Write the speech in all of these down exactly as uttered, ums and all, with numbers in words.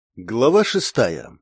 Глава шестая.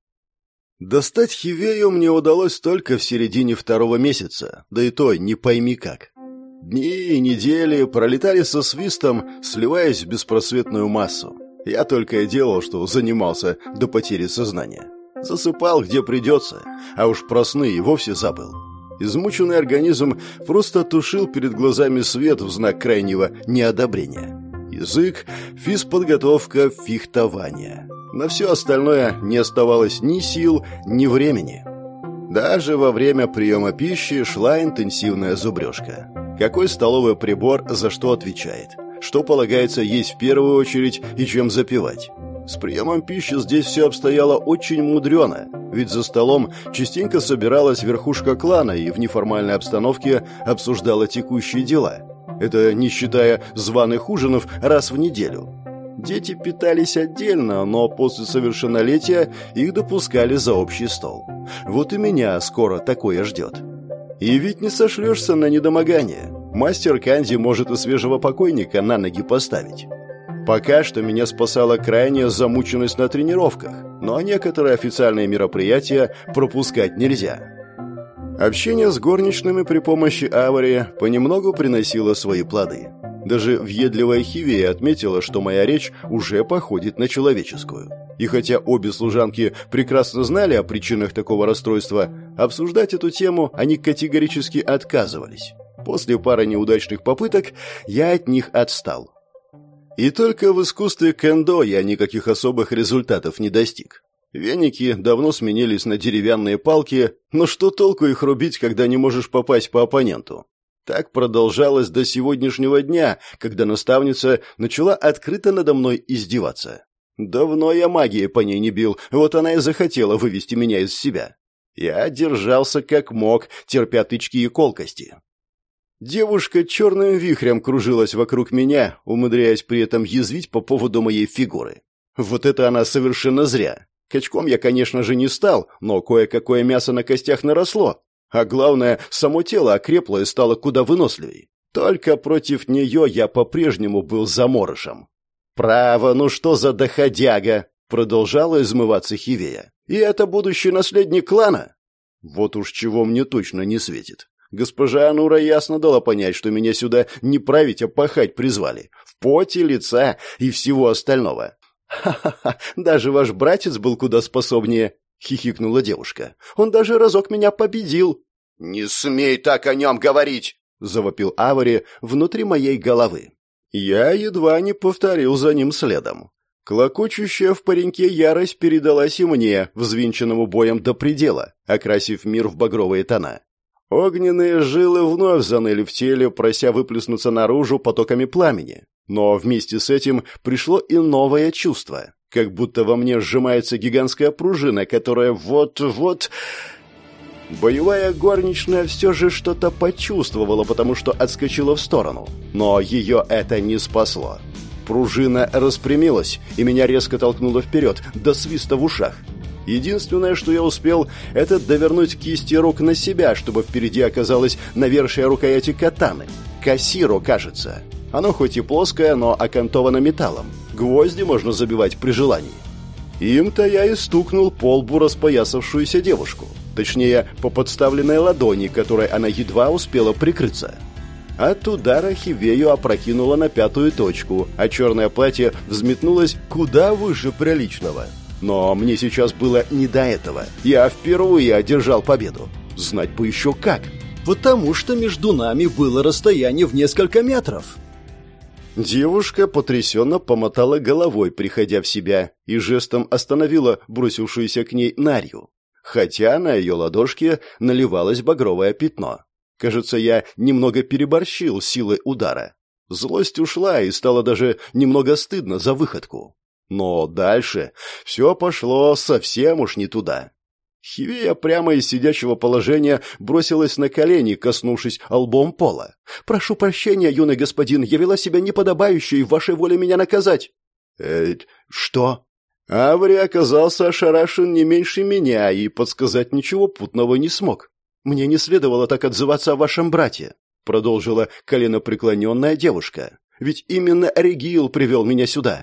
Достать Хивею мне удалось только в середине второго месяца, да и то не пойми как. Дни и недели пролетали со свистом, сливаясь в беспросветную массу. Я только и делал, что занимался до потери сознания. Засыпал где придется, а уж про сны и вовсе забыл. Измученный организм просто тушил перед глазами свет в знак крайнего неодобрения. Язык, физподготовка, фехтование. На все остальное не оставалось ни сил, ни времени. Даже во время приема пищи шла интенсивная зубрежка. Какой столовый прибор за что отвечает? Что полагается есть в первую очередь и чем запивать? С приемом пищи здесь все обстояло очень мудрено, ведь за столом частенько собиралась верхушка клана и в неформальной обстановке обсуждала текущие дела. Это не считая званых ужинов раз в неделю. Дети питались отдельно, но после совершеннолетия их допускали за общий стол. Вот и меня скоро такое ждет. И ведь не сошлешься на недомогание. Мастер Канди может и свежего покойника на ноги поставить. Пока что меня спасала крайняя замученность на тренировках, но некоторые официальные мероприятия пропускать нельзя. Общение с горничными при помощи Авари понемногу приносило свои плоды. Даже въедливая Хивея отметила, что моя речь уже походит на человеческую. И хотя обе служанки прекрасно знали о причинах такого расстройства, обсуждать эту тему они категорически отказывались. После пары неудачных попыток я от них отстал. И только в искусстве кендо я никаких особых результатов не достиг. Веники давно сменились на деревянные палки, но что толку их рубить, когда не можешь попасть по оппоненту? Так продолжалось до сегодняшнего дня, когда наставница начала открыто надо мной издеваться. Давно я магией по ней не бил, вот она и захотела вывести меня из себя. Я держался как мог, терпя тычки и колкости. Девушка черным вихрем кружилась вокруг меня, умудряясь при этом язвить по поводу моей фигуры. Вот это она совершенно зря. Качком я, конечно же, не стал, но кое-какое мясо на костях наросло. А главное, само тело окрепло и стало куда выносливей. Только против нее я по-прежнему был заморышем. «Право, ну что за доходяга!» — продолжала измываться Хивея. «И это будущий наследник клана?» Вот уж чего мне точно не светит. Госпожа Анура ясно дала понять, что меня сюда не править, а пахать призвали. В поте лица и всего остального. «Ха-ха-ха, даже ваш братец был куда способнее», — хихикнула девушка. «Он даже разок меня победил». «Не смей так о нем говорить!» — завопил Авари внутри моей головы. Я едва не повторил за ним следом. Клокочущая в пареньке ярость передалась и мне, взвинченному боем до предела, окрасив мир в багровые тона. Огненные жилы вновь заныли в теле, прося выплеснуться наружу потоками пламени. Но вместе с этим пришло и новое чувство, как будто во мне сжимается гигантская пружина, которая вот-вот... Боевая горничная все же что-то почувствовала, потому что отскочила в сторону. Но ее это не спасло. Пружина распрямилась, и меня резко толкнуло вперед, до свиста в ушах. Единственное, что я успел, это довернуть кисти рук на себя, чтобы впереди оказалось навершие рукояти катаны. Касиро, кажется. Оно хоть и плоское, но окантовано металлом. Гвозди можно забивать при желании. Им-то я и стукнул по лбу распоясавшуюся девушку. Точнее, по подставленной ладони, которой она едва успела прикрыться. От удара Хивею опрокинула на пятую точку, а черное платье взметнулось куда выше приличного. Но мне сейчас было не до этого. Я впервые одержал победу. Знать бы еще как. Потому что между нами было расстояние в несколько метров. Девушка потрясенно помотала головой, приходя в себя, и жестом остановила бросившуюся к ней Нарью. Хотя на ее ладошке наливалось багровое пятно. Кажется, я немного переборщил силой удара. Злость ушла, и стало даже немного стыдно за выходку. Но дальше все пошло совсем уж не туда. Хивея прямо из сидячего положения бросилась на колени, коснувшись лбом пола. «Прошу прощения, юный господин, я вела себя неподобающе, и в вашей воле меня наказать». «Э, что?» Авари оказался ошарашен не меньше меня и подсказать ничего путного не смог. «Мне не следовало так отзываться о вашем брате», — продолжила коленопреклоненная девушка. «Ведь именно Регил привел меня сюда».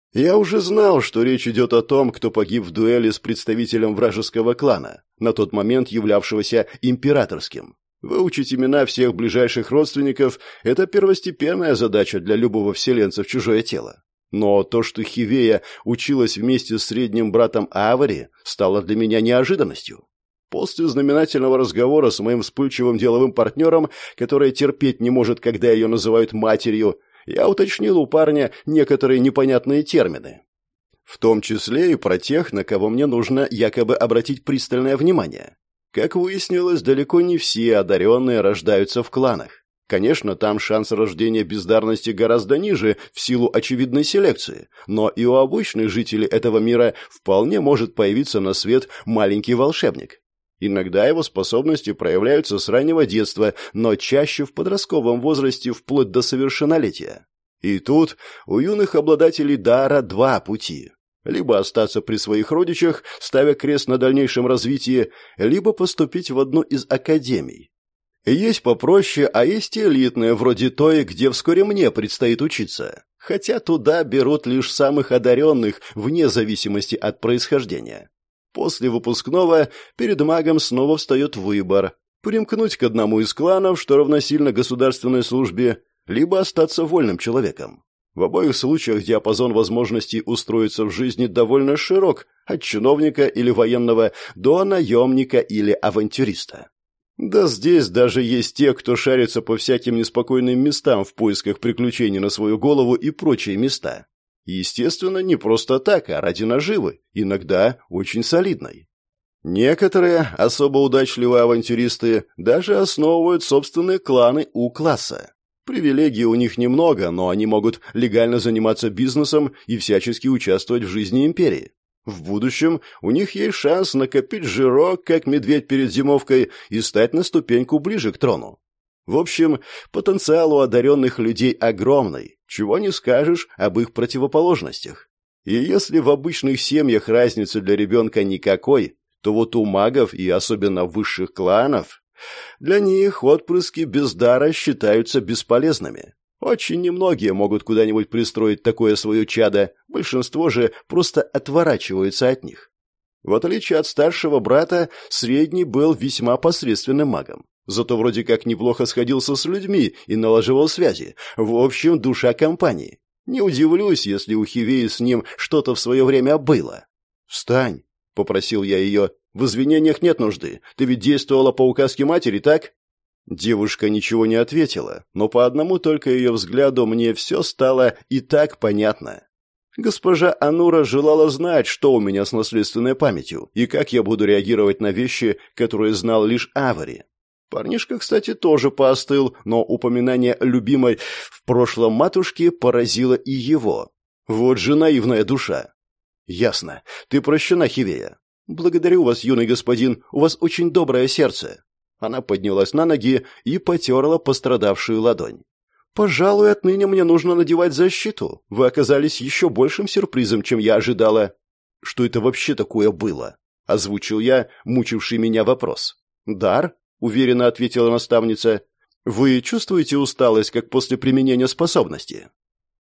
Я уже знал, что речь идет о том, кто погиб в дуэли с представителем вражеского клана, на тот момент являвшегося императорским. Выучить имена всех ближайших родственников – это первостепенная задача для любого вселенца в чужое тело. Но то, что Хивея училась вместе с средним братом Авари, стало для меня неожиданностью. После знаменательного разговора с моим вспыльчивым деловым партнером, который терпеть не может, когда ее называют матерью, я уточнил у парня некоторые непонятные термины. В том числе и про тех, на кого мне нужно якобы обратить пристальное внимание. Как выяснилось, далеко не все одаренные рождаются в кланах. Конечно, там шанс рождения бездарности гораздо ниже в силу очевидной селекции, но и у обычных жителей этого мира вполне может появиться на свет маленький волшебник. Иногда его способности проявляются с раннего детства, но чаще в подростковом возрасте вплоть до совершеннолетия. И тут у юных обладателей дара два пути. Либо остаться при своих родичах, ставя крест на дальнейшем развитии, либо поступить в одну из академий. Есть попроще, а есть элитные, вроде той, где вскоре мне предстоит учиться. Хотя туда берут лишь самых одаренных, вне зависимости от происхождения. После выпускного перед магом снова встает выбор – примкнуть к одному из кланов, что равносильно государственной службе, либо остаться вольным человеком. В обоих случаях диапазон возможностей устроиться в жизни довольно широк, от чиновника или военного до наемника или авантюриста. Да здесь даже есть те, кто шарится по всяким неспокойным местам в поисках приключений на свою голову и прочие места. Естественно, не просто так, а ради наживы, иногда очень солидной. Некоторые особо удачливые авантюристы даже основывают собственные кланы У-класса. Привилегий у них немного, но они могут легально заниматься бизнесом и всячески участвовать в жизни империи. В будущем у них есть шанс накопить жирок, как медведь перед зимовкой, и стать на ступеньку ближе к трону. В общем, потенциал у одаренных людей огромный, чего не скажешь об их противоположностях. И если в обычных семьях разницы для ребенка никакой, то вот у магов и особенно высших кланов, для них отпрыски без дара считаются бесполезными. Очень немногие могут куда-нибудь пристроить такое свое чадо, большинство же просто отворачиваются от них. В отличие от старшего брата, средний был весьма посредственным магом. Зато вроде как неплохо сходился с людьми и налаживал связи. В общем, душа компании. Не удивлюсь, если у Хивеи с ним что-то в свое время было. «Встань», — попросил я ее. «В извинениях нет нужды. Ты ведь действовала по указке матери, так?» Девушка ничего не ответила, но по одному только ее взгляду мне все стало и так понятно. Госпожа Анура желала знать, что у меня с наследственной памятью и как я буду реагировать на вещи, которые знал лишь Авари. Парнишка, кстати, тоже поостыл, но упоминание любимой в прошлом матушки поразило и его. Вот же наивная душа. «Ясно. Ты прощена, Хивея. Благодарю вас, юный господин, у вас очень доброе сердце». Она поднялась на ноги и потерла пострадавшую ладонь. «Пожалуй, отныне мне нужно надевать защиту. Вы оказались еще большим сюрпризом, чем я ожидала». «Что это вообще такое было?» — озвучил я мучивший меня вопрос. «Дар?» — уверенно ответила наставница. «Вы чувствуете усталость, как после применения способности?»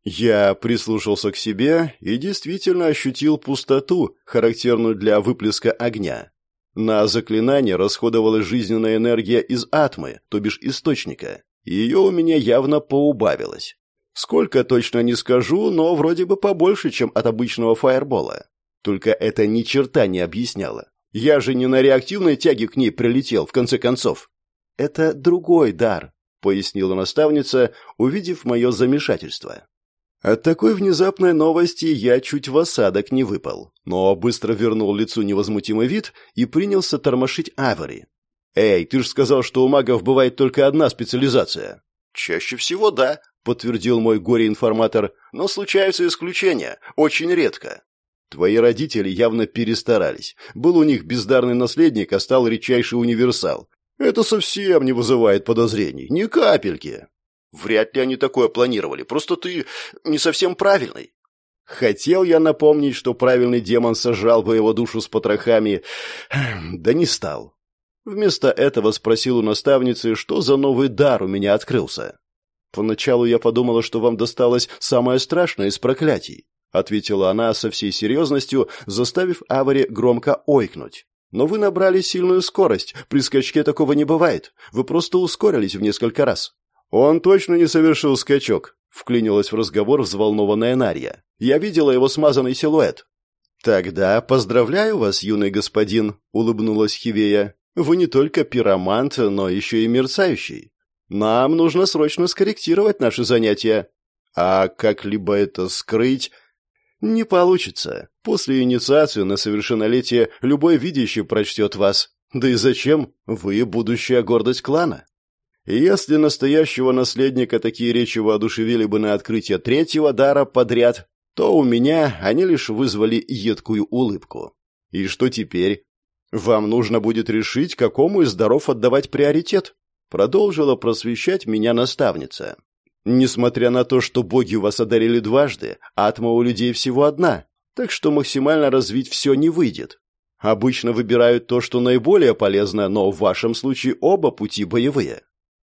Я прислушался к себе и действительно ощутил пустоту, характерную для выплеска огня. На заклинание расходовалась жизненная энергия из атмы, то бишь источника. Ее у меня явно поубавилось. Сколько точно не скажу, но вроде бы побольше, чем от обычного фаербола. Только это ни черта не объясняло. Я же не на реактивной тяге к ней прилетел, в конце концов. «Это другой дар», — пояснила наставница, увидев мое замешательство. От такой внезапной новости я чуть в осадок не выпал, но быстро вернул лицу невозмутимый вид и принялся тормошить Авари. «Эй, ты же сказал, что у магов бывает только одна специализация». «Чаще всего да», — подтвердил мой горе-информатор, «но случаются исключения, очень редко». «Твои родители явно перестарались. Был у них бездарный наследник, а стал редчайший универсал. Это совсем не вызывает подозрений, ни капельки». «Вряд ли они такое планировали, просто ты не совсем правильный». Хотел я напомнить, что правильный демон сожрал бы его душу с потрохами, да не стал. Вместо этого спросил у наставницы, что за новый дар у меня открылся. «Поначалу я подумала, что вам досталось самое страшное из проклятий. — ответила она со всей серьезностью, заставив Авари громко ойкнуть. «Но вы набрали сильную скорость. При скачке такого не бывает. Вы просто ускорились в несколько раз». «Он точно не совершил скачок», — вклинилась в разговор взволнованная Нарья. «Я видела его смазанный силуэт». «Тогда поздравляю вас, юный господин», — улыбнулась Хивея. «Вы не только пиромант, но еще и мерцающий. Нам нужно срочно скорректировать наши занятия». «А как-либо это скрыть?» «Не получится. После инициации на совершеннолетие любой видящий прочтет вас. Да и зачем? Вы будущая гордость клана». И если настоящего наследника такие речи воодушевили бы на открытие третьего дара подряд, то у меня они лишь вызвали едкую улыбку. И что теперь? Вам нужно будет решить, какому из даров отдавать приоритет, продолжила просвещать меня наставница. Несмотря на то, что боги вас одарили дважды, атма у людей всего одна, так что максимально развить все не выйдет. Обычно выбирают то, что наиболее полезно, но в вашем случае оба пути боевые.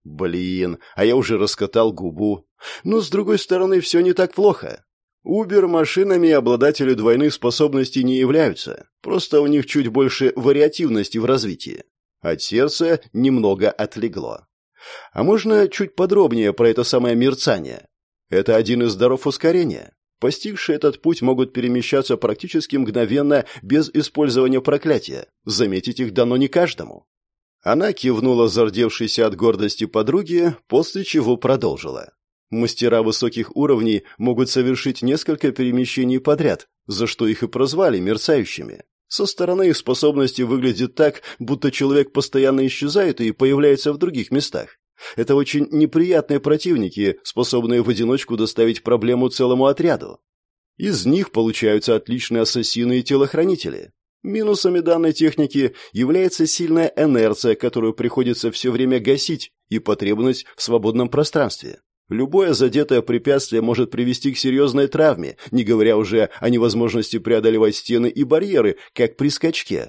Блин, а я уже раскатал губу. Но, с другой стороны, все не так плохо. Убер-машинами обладатели двойных способностей не являются, просто у них чуть больше вариативности в развитии. От сердца немного отлегло. А можно чуть подробнее про это самое мерцание? Это один из даров ускорения. Постигшие этот путь могут перемещаться практически мгновенно без использования проклятия. Заметить их дано не каждому. Она кивнула зардевшейся от гордости подруге, после чего продолжила. Мастера высоких уровней могут совершить несколько перемещений подряд, за что их и прозвали мерцающими. Со стороны их способности выглядит так, будто человек постоянно исчезает и появляется в других местах. Это очень неприятные противники, способные в одиночку доставить проблему целому отряду. Из них получаются отличные ассасины и телохранители. Минусами данной техники является сильная инерция, которую приходится все время гасить, и потребность в свободном пространстве. Любое задетое препятствие может привести к серьезной травме, не говоря уже о невозможности преодолевать стены и барьеры, как при скачке.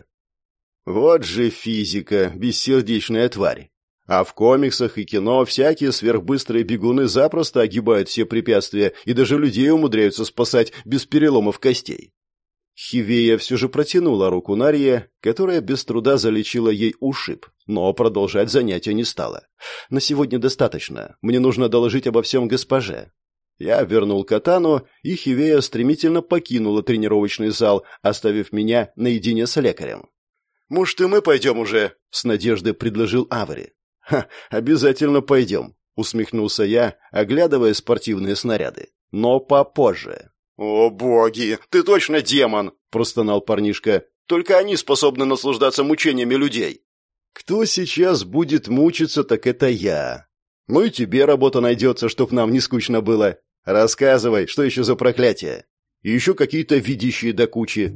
Вот же физика, бессердечная тварь. А в комиксах и кино всякие сверхбыстрые бегуны запросто огибают все препятствия и даже людей умудряются спасать без переломов костей. Хивея все же протянула руку Нарье, которая без труда залечила ей ушиб, но продолжать занятия не стала. «На сегодня достаточно. Мне нужно доложить обо всем госпоже». Я вернул катану, и Хивея стремительно покинула тренировочный зал, оставив меня наедине с лекарем. «Может, и мы пойдем уже?» — с надеждой предложил Авари. «Ха, обязательно пойдем», — усмехнулся я, оглядывая спортивные снаряды. «Но попозже». «О, боги! Ты точно демон!» – простонал парнишка. «Только они способны наслаждаться мучениями людей». «Кто сейчас будет мучиться, так это я. Ну и тебе работа найдется, чтоб нам не скучно было. Рассказывай, что еще за проклятие? И еще какие-то видящие до кучи».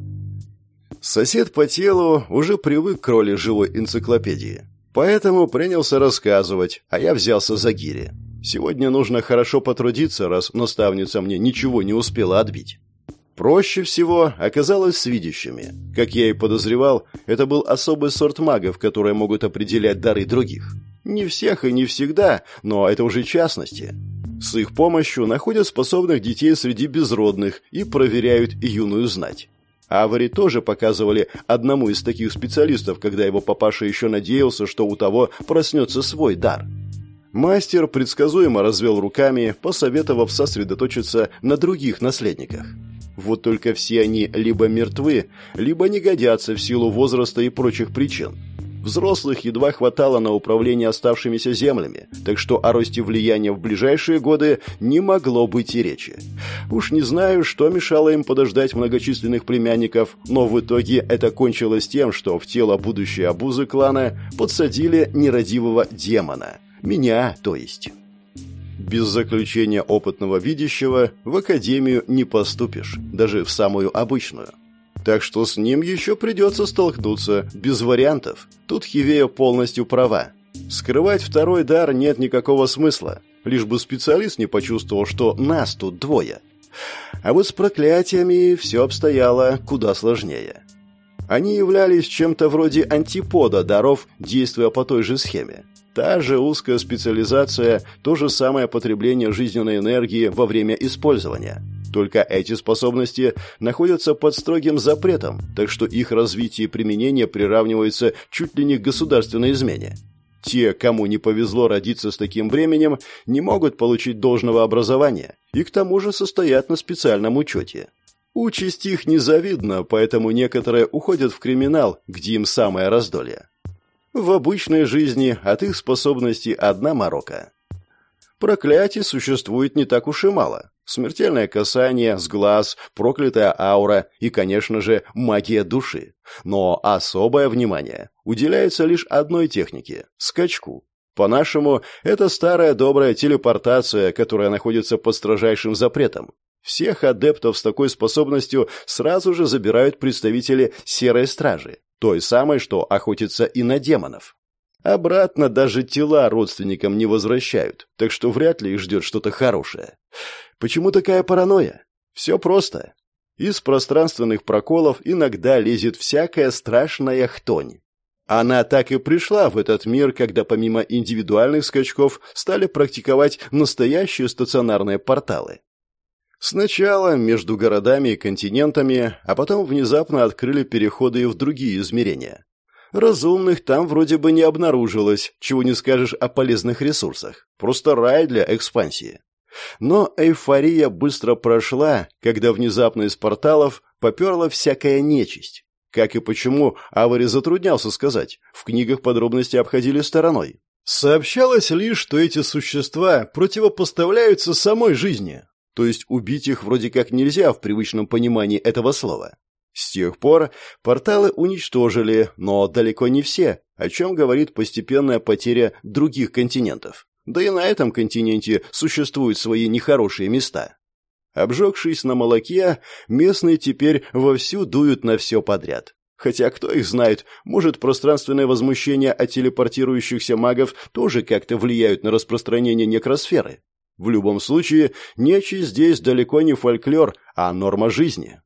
Сосед по телу уже привык к роли живой энциклопедии, поэтому принялся рассказывать, а я взялся за гири. Сегодня нужно хорошо потрудиться, раз наставница мне ничего не успела отбить. Проще всего оказалось с видящими. Как я и подозревал, это был особый сорт магов, которые могут определять дары других. Не всех и не всегда, но это уже частности. С их помощью находят способных детей среди безродных и проверяют юную знать. Авари тоже показывали одному из таких специалистов, когда его папаша еще надеялся, что у того проснется свой дар. Мастер предсказуемо развел руками, посоветовав сосредоточиться на других наследниках. Вот только все они либо мертвы, либо не годятся в силу возраста и прочих причин. Взрослых едва хватало на управление оставшимися землями, так что о росте влияния в ближайшие годы не могло быть и речи. Уж не знаю, что мешало им подождать многочисленных племянников, но в итоге это кончилось тем, что в тело будущей обузы клана подсадили нерадивого демона. Меня, то есть. Без заключения опытного видящего в академию не поступишь, даже в самую обычную. Так что с ним еще придется столкнуться, без вариантов. Тут Хивея полностью права. Скрывать второй дар нет никакого смысла, лишь бы специалист не почувствовал, что нас тут двое. А вот с проклятиями все обстояло куда сложнее. Они являлись чем-то вроде антипода даров, действуя по той же схеме. Та же узкая специализация, то же самое потребление жизненной энергии во время использования. Только эти способности находятся под строгим запретом, так что их развитие и применение приравниваются чуть ли не к государственной измене. Те, кому не повезло родиться с таким бременем, не могут получить должного образования и к тому же состоят на специальном учете. Участь их незавидна, поэтому некоторые уходят в криминал, где им самое раздолье. В обычной жизни от их способностей одна морока. Проклятий существует не так уж и мало. Смертельное касание, сглаз, проклятая аура и, конечно же, магия души. Но особое внимание уделяется лишь одной технике – скачку. По-нашему, это старая добрая телепортация, которая находится под строжайшим запретом. Всех адептов с такой способностью сразу же забирают представители Серой Стражи, той самой, что охотится и на демонов. Обратно даже тела родственникам не возвращают, так что вряд ли их ждет что-то хорошее. Почему такая паранойя? Все просто. Из пространственных проколов иногда лезет всякая страшная хтонь. Она так и пришла в этот мир, когда помимо индивидуальных скачков стали практиковать настоящие стационарные порталы. Сначала между городами и континентами, а потом внезапно открыли переходы и в другие измерения. Разумных там вроде бы не обнаружилось, чего не скажешь о полезных ресурсах. Просто рай для экспансии. Но эйфория быстро прошла, когда внезапно из порталов поперла всякая нечисть. Как и почему, Авари затруднялся сказать, в книгах подробности обходили стороной. Сообщалось лишь, что эти существа противопоставляются самой жизни, то есть убить их вроде как нельзя в привычном понимании этого слова. С тех пор порталы уничтожили, но далеко не все, о чем говорит постепенная потеря других континентов. Да и на этом континенте существуют свои нехорошие места. Обжегшись на молоке, местные теперь вовсю дуют на все подряд. Хотя, кто их знает, может, пространственное возмущение от телепортирующихся магов тоже как-то влияют на распространение некросферы. В любом случае, нечисть здесь далеко не фольклор, а норма жизни.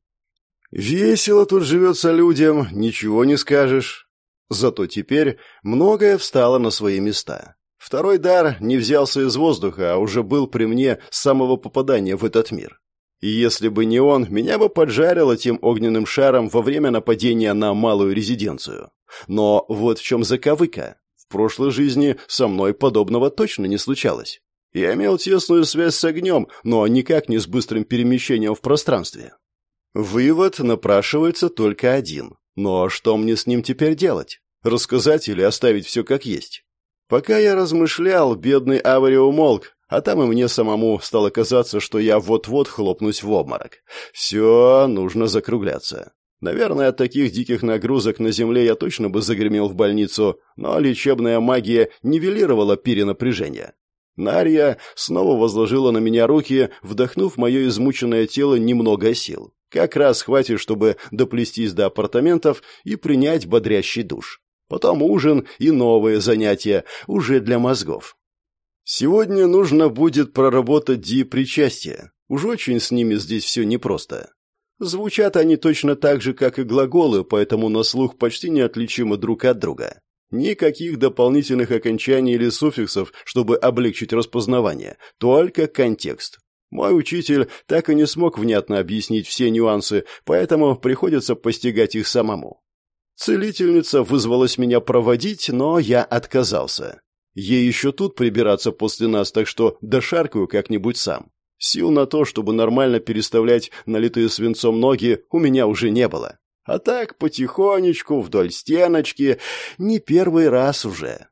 Весело тут живется людям, ничего не скажешь. Зато теперь многое встало на свои места. Второй дар не взялся из воздуха, а уже был при мне с самого попадания в этот мир. И если бы не он, меня бы поджарило тем огненным шаром во время нападения на малую резиденцию. Но вот в чем заковыка. В прошлой жизни со мной подобного точно не случалось. Я имел тесную связь с огнем, но никак не с быстрым перемещением в пространстве. Вывод напрашивается только один. Но что мне с ним теперь делать? Рассказать или оставить все как есть? Пока я размышлял, бедный Авари умолк, а там и мне самому стало казаться, что я вот-вот хлопнусь в обморок. Все, нужно закругляться. Наверное, от таких диких нагрузок на земле я точно бы загремел в больницу, но лечебная магия нивелировала перенапряжение. Нарья снова возложила на меня руки, вдохнув мое измученное тело немного сил. Как раз хватит, чтобы доплестись до апартаментов и принять бодрящий душ. Потом ужин и новые занятия, уже для мозгов. Сегодня нужно будет проработать ди-причастия. Уж очень с ними здесь все непросто. Звучат они точно так же, как и глаголы, поэтому на слух почти неотличимы друг от друга. Никаких дополнительных окончаний или суффиксов, чтобы облегчить распознавание, только контекст. Мой учитель так и не смог внятно объяснить все нюансы, поэтому приходится постигать их самому. Целительница вызвалась меня проводить, но я отказался. Ей еще тут прибираться после нас, так что дошаркаю как-нибудь сам. Сил на то, чтобы нормально переставлять налитые свинцом ноги, у меня уже не было. А так, потихонечку, вдоль стеночки, не первый раз уже.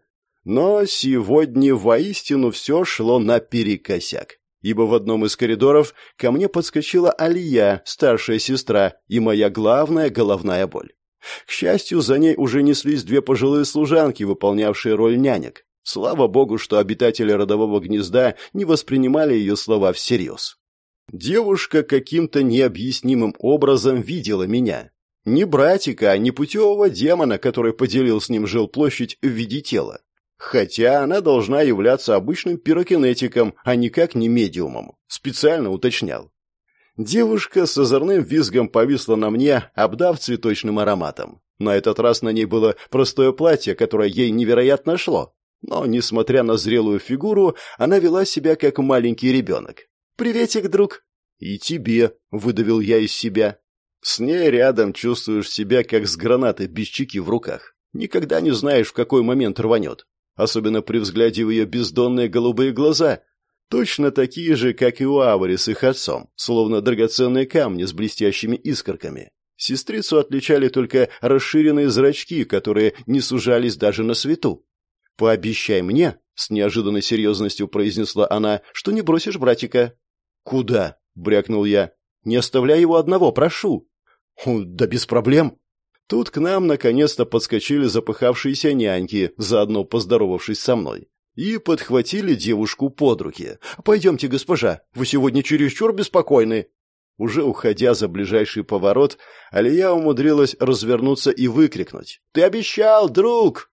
Но сегодня воистину все шло наперекосяк, ибо в одном из коридоров ко мне подскочила Алия, старшая сестра, и моя главная головная боль. К счастью, за ней уже неслись две пожилые служанки, выполнявшие роль нянек. Слава богу, что обитатели родового гнезда не воспринимали ее слова всерьез. Девушка каким-то необъяснимым образом видела меня. Не братика, а непутевого демона, который поделил с ним жилплощадь в виде тела. Хотя она должна являться обычным пирокинетиком, а никак не медиумом. Специально уточнял. Девушка с озорным визгом повисла на мне, обдав цветочным ароматом. На этот раз на ней было простое платье, которое ей невероятно шло. Но, несмотря на зрелую фигуру, она вела себя как маленький ребенок. «Приветик, друг!» «И тебе», — выдавил я из себя. С ней рядом чувствуешь себя, как с гранатой без чеки в руках. Никогда не знаешь, в какой момент рванет. Особенно при взгляде в ее бездонные голубые глаза. Точно такие же, как и у Авари с их отцом, словно драгоценные камни с блестящими искорками. Сестрицу отличали только расширенные зрачки, которые не сужались даже на свету. «Пообещай мне», — с неожиданной серьезностью произнесла она, — «что не бросишь братика». «Куда?» — брякнул я. «Не оставляй его одного, прошу». «Да без проблем». Тут к нам наконец-то подскочили запыхавшиеся няньки, заодно поздоровавшись со мной, и подхватили девушку под руки. «Пойдемте, госпожа, вы сегодня чересчур беспокойны». Уже уходя за ближайший поворот, Алия умудрилась развернуться и выкрикнуть: «Ты обещал, друг!»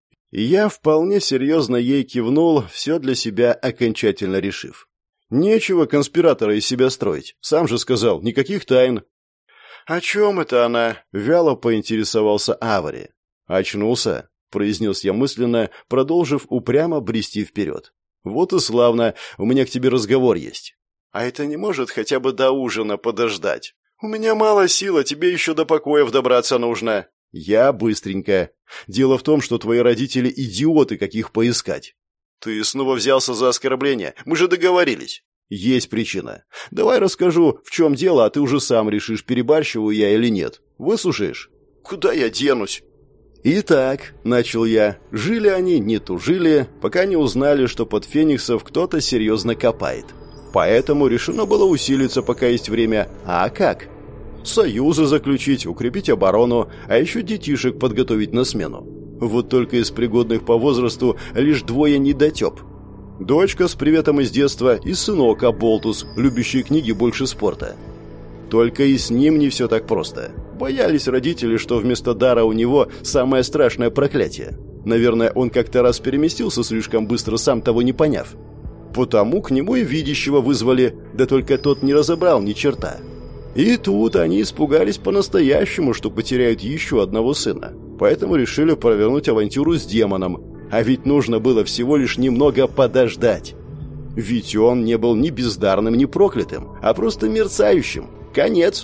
И я вполне серьезно ей кивнул, все для себя окончательно решив. Нечего конспиратора из себя строить. Сам же сказал, никаких тайн. «О чем это она?» — вяло поинтересовался Авари. «Очнулся», — произнес я мысленно, продолжив упрямо брести вперед. «Вот и славно, у меня к тебе разговор есть». «А это не может хотя бы до ужина подождать? У меня мало сил, а тебе еще до покоев добраться нужно». «Я быстренько. Дело в том, что твои родители идиоты, каких поискать». «Ты снова взялся за оскорбление? Мы же договорились». «Есть причина. Давай расскажу, в чем дело, а ты уже сам решишь, перебарщиваю я или нет. Выслушаешь?» «Куда я денусь?» «Итак», — начал я, — «жили они, не тужили, пока не узнали, что под Фениксов кто-то серьезно копает. Поэтому решено было усилиться, пока есть время. А как? Союзы заключить, укрепить оборону, а еще детишек подготовить на смену. Вот только из пригодных по возрасту лишь двое недотеп. Дочка с приветом из детства и сынок Аболтус, любящий книги больше спорта. Только и с ним не все так просто. Боялись родители, что вместо дара у него самое страшное проклятие. Наверное, он как-то раз переместился слишком быстро, сам того не поняв. Потому к нему и видящего вызвали, да только тот не разобрал ни черта. И тут они испугались по-настоящему, что потеряют еще одного сына. Поэтому решили провернуть авантюру с демоном. А ведь нужно было всего лишь немного подождать. Ведь он не был ни бездарным, ни проклятым, а просто мерцающим. Конец.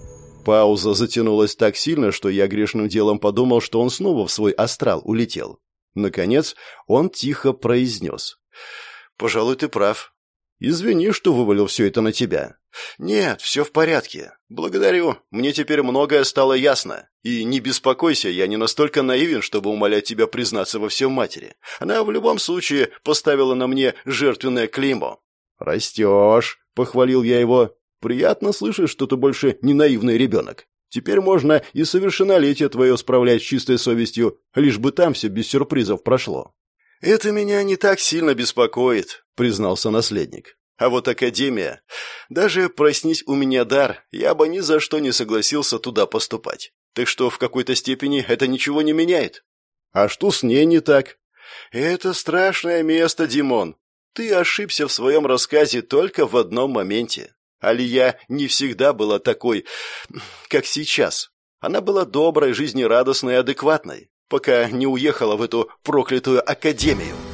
Пауза затянулась так сильно, что я грешным делом подумал, что он снова в свой астрал улетел. Наконец он тихо произнес: «Пожалуй, ты прав. Извини, что вывалил все это на тебя». «Нет, все в порядке. Благодарю. Мне теперь многое стало ясно. И не беспокойся, я не настолько наивен, чтобы умолять тебя признаться во всем матери. Она в любом случае поставила на мне жертвенное клеймо». «Растешь», — похвалил я его. «Приятно слышать, что ты больше не наивный ребенок. Теперь можно и совершеннолетие твое справлять с чистой совестью, лишь бы там все без сюрпризов прошло». «Это меня не так сильно беспокоит», — признался наследник. «А вот Академия... Даже проснись у меня дар, я бы ни за что не согласился туда поступать. Так что в какой-то степени это ничего не меняет». «А что с ней не так?» «Это страшное место, Димон. Ты ошибся в своем рассказе только в одном моменте. Алия не всегда была такой, как сейчас. Она была доброй, жизнерадостной и адекватной, пока не уехала в эту проклятую академию».